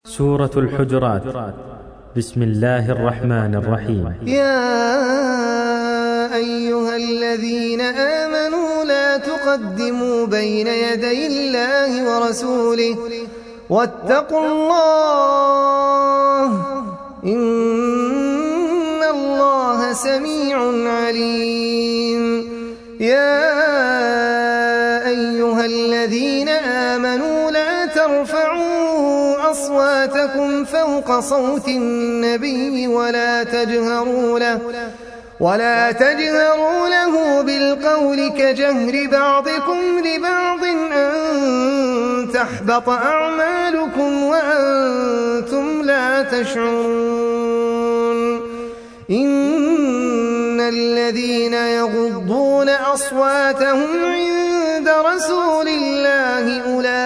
سورة الحجرات. بسم الله الرحمن الرحيم. يا أيها الذين آمنوا لا تقدموا بين يدي الله ورسوله واتقوا الله إن الله سميع عليم. يا أيها الذين آمنوا لا ترفعوا أصواتكم فوق صوت النبي ولا تجهروا له بالقول كجهر بعضكم لبعض أن تحبط أعمالكم وأنتم لا تشعرون. إن الذين يغضون أصواتهم عند رسول الله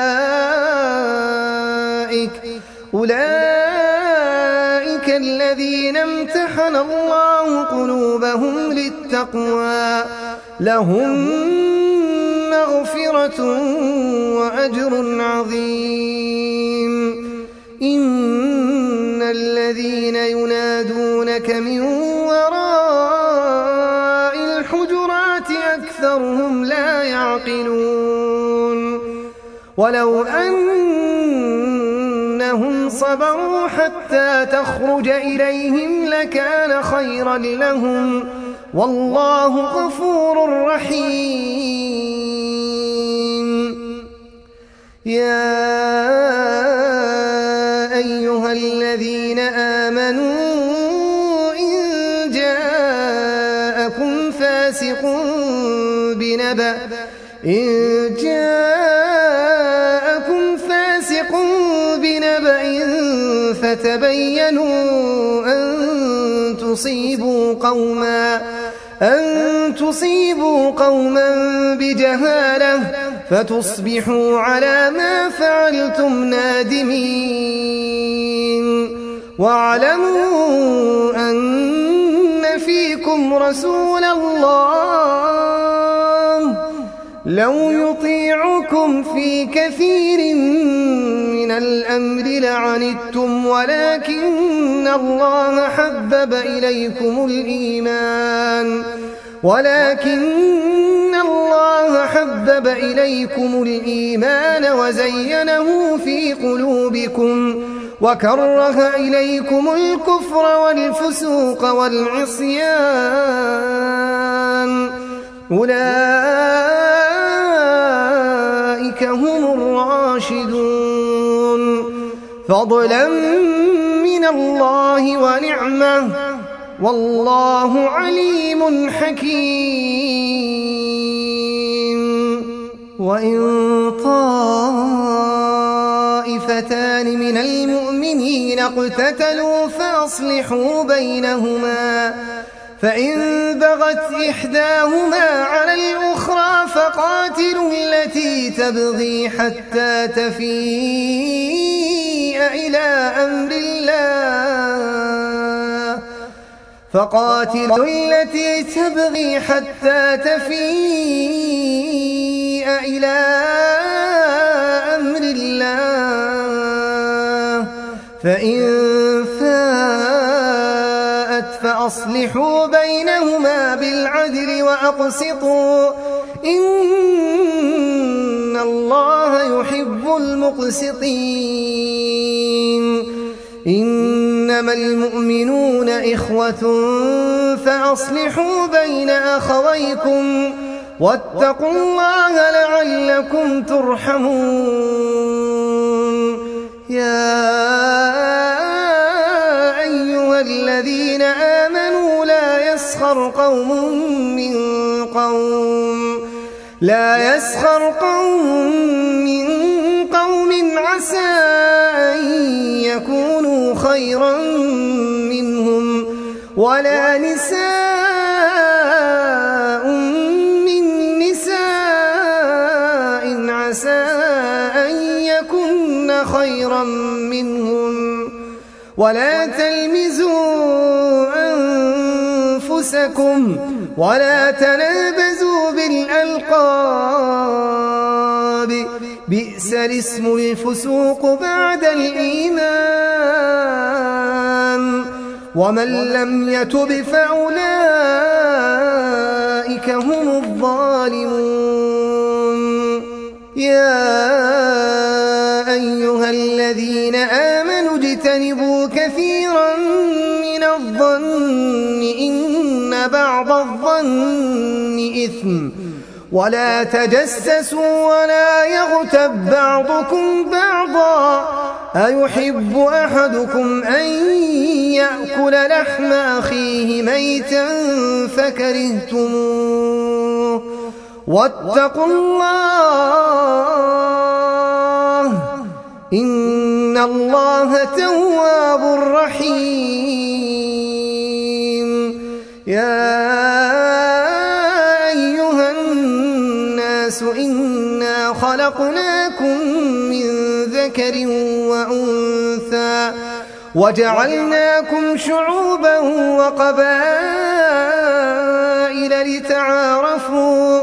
أولئك الذين امتحن الله قلوبهم للتقوى لهم مغفرة وأجر عظيم. إن الذين ينادونك من وراء الحجرات أكثرهم لا يعقلون. ولو أنهم صبروا حتى تخرج إليهم لكان خيرا لهم والله غفور رحيم. يا أيها الذين آمنوا إن جاءكم فاسق بنبأ فتبينوا أن تصيبوا قوما بجهالة فتصبحوا على ما فعلتم نادمين. واعلموا أن فيكم رسول الله لو يطيعكم في كثير من الأمر لعنتم ولكن الله حبب إليكم الإيمان وزينه في قلوبكم وكره إليكم الكفر والفسوق والعصيان أولئك هم الراشدون فضلا من الله ونعمة والله عليم حكيم. وإن طائفتان من المؤمنين اقتتلوا فأصلحوا بينهما فإن بغت إحداهما على الأخرى فقاتلوا التي تبغي حتى تفيء إلى أمر الله فإن فاءت فأصلحوا بينهما بالعدل وأقسطوا إن الله يحب المقسطين. إنما المؤمنون إخوة فأصلحوا بين أخويكم واتقوا الله لعلكم ترحمون. يا أيها الذين آمنوا لا يسخر قوم من قوم عسى أن يكونوا خيرا منهم ولا نساء من نساء عسى أن يكن خيرا منهم ولا تلمزوا أنفسكم ولا تنابزوا بالألقاب بئس الاسم الفسوق بعد الإيمان ومن لم يتب فأولئك هم الظالمون. يا أيها الذين آمنوا اجتنبوا كثيرا من الظن إن بعض الظن إثم ولا تجسسوا ولا يغتب بعضكم بعضا أيحب أحدكم أن يأكل لحم أخيه ميتا فكرهتموه واتقوا الله إن الله تواب رحيم. يا أيها الناس إنا خلقناكم من ذكر وأنثى وجعلناكم شعوبا وقبائل لتعارفوا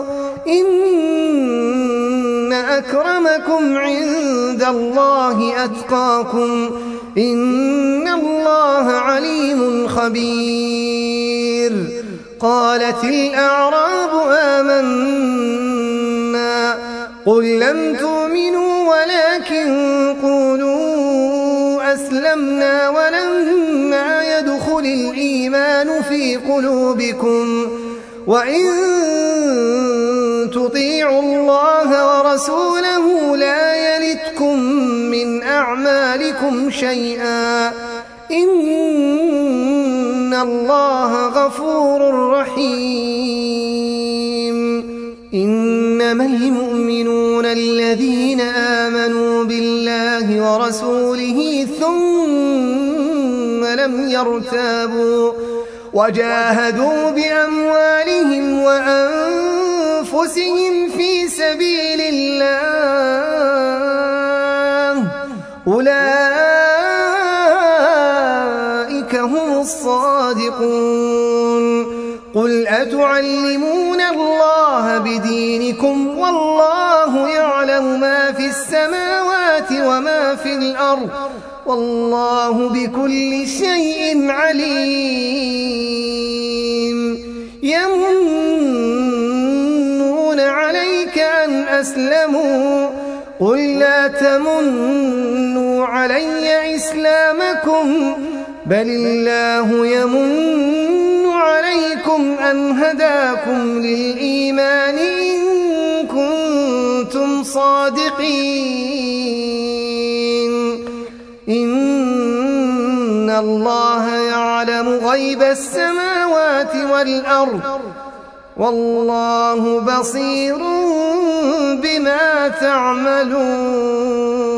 إن أكرمكم عند الله أتقاكم إن الله عليم خبير. قالت الأعراب آمنا قل لم تؤمنوا ولكن قولوا أسلمنا ولما يدخل الإيمان في قلوبكم وإن تطيعوا الله ورسوله لا يلتكم من أعمالكم شيئا إن الله غفور رحيم. إنما المؤمنون الذين آمنوا بالله ورسوله ثم لم يرتابوا وجاهدوا بأموالهم وأنفسهم في سبيل الله أولئك هم الصادقون. قل أتعلمون الله بدينكم والله يعلم ما في السماوات وما في الأرض والله بكل شيء عليم. يمنون عليك أن أسلموا قل لا تمنوا علي إسلامكم بل الله يمن عليكم أن هداكم للإيمان إن كنتم صادقين. إن الله يعلم غيب السماوات والأرض والله بصير بما تعملون.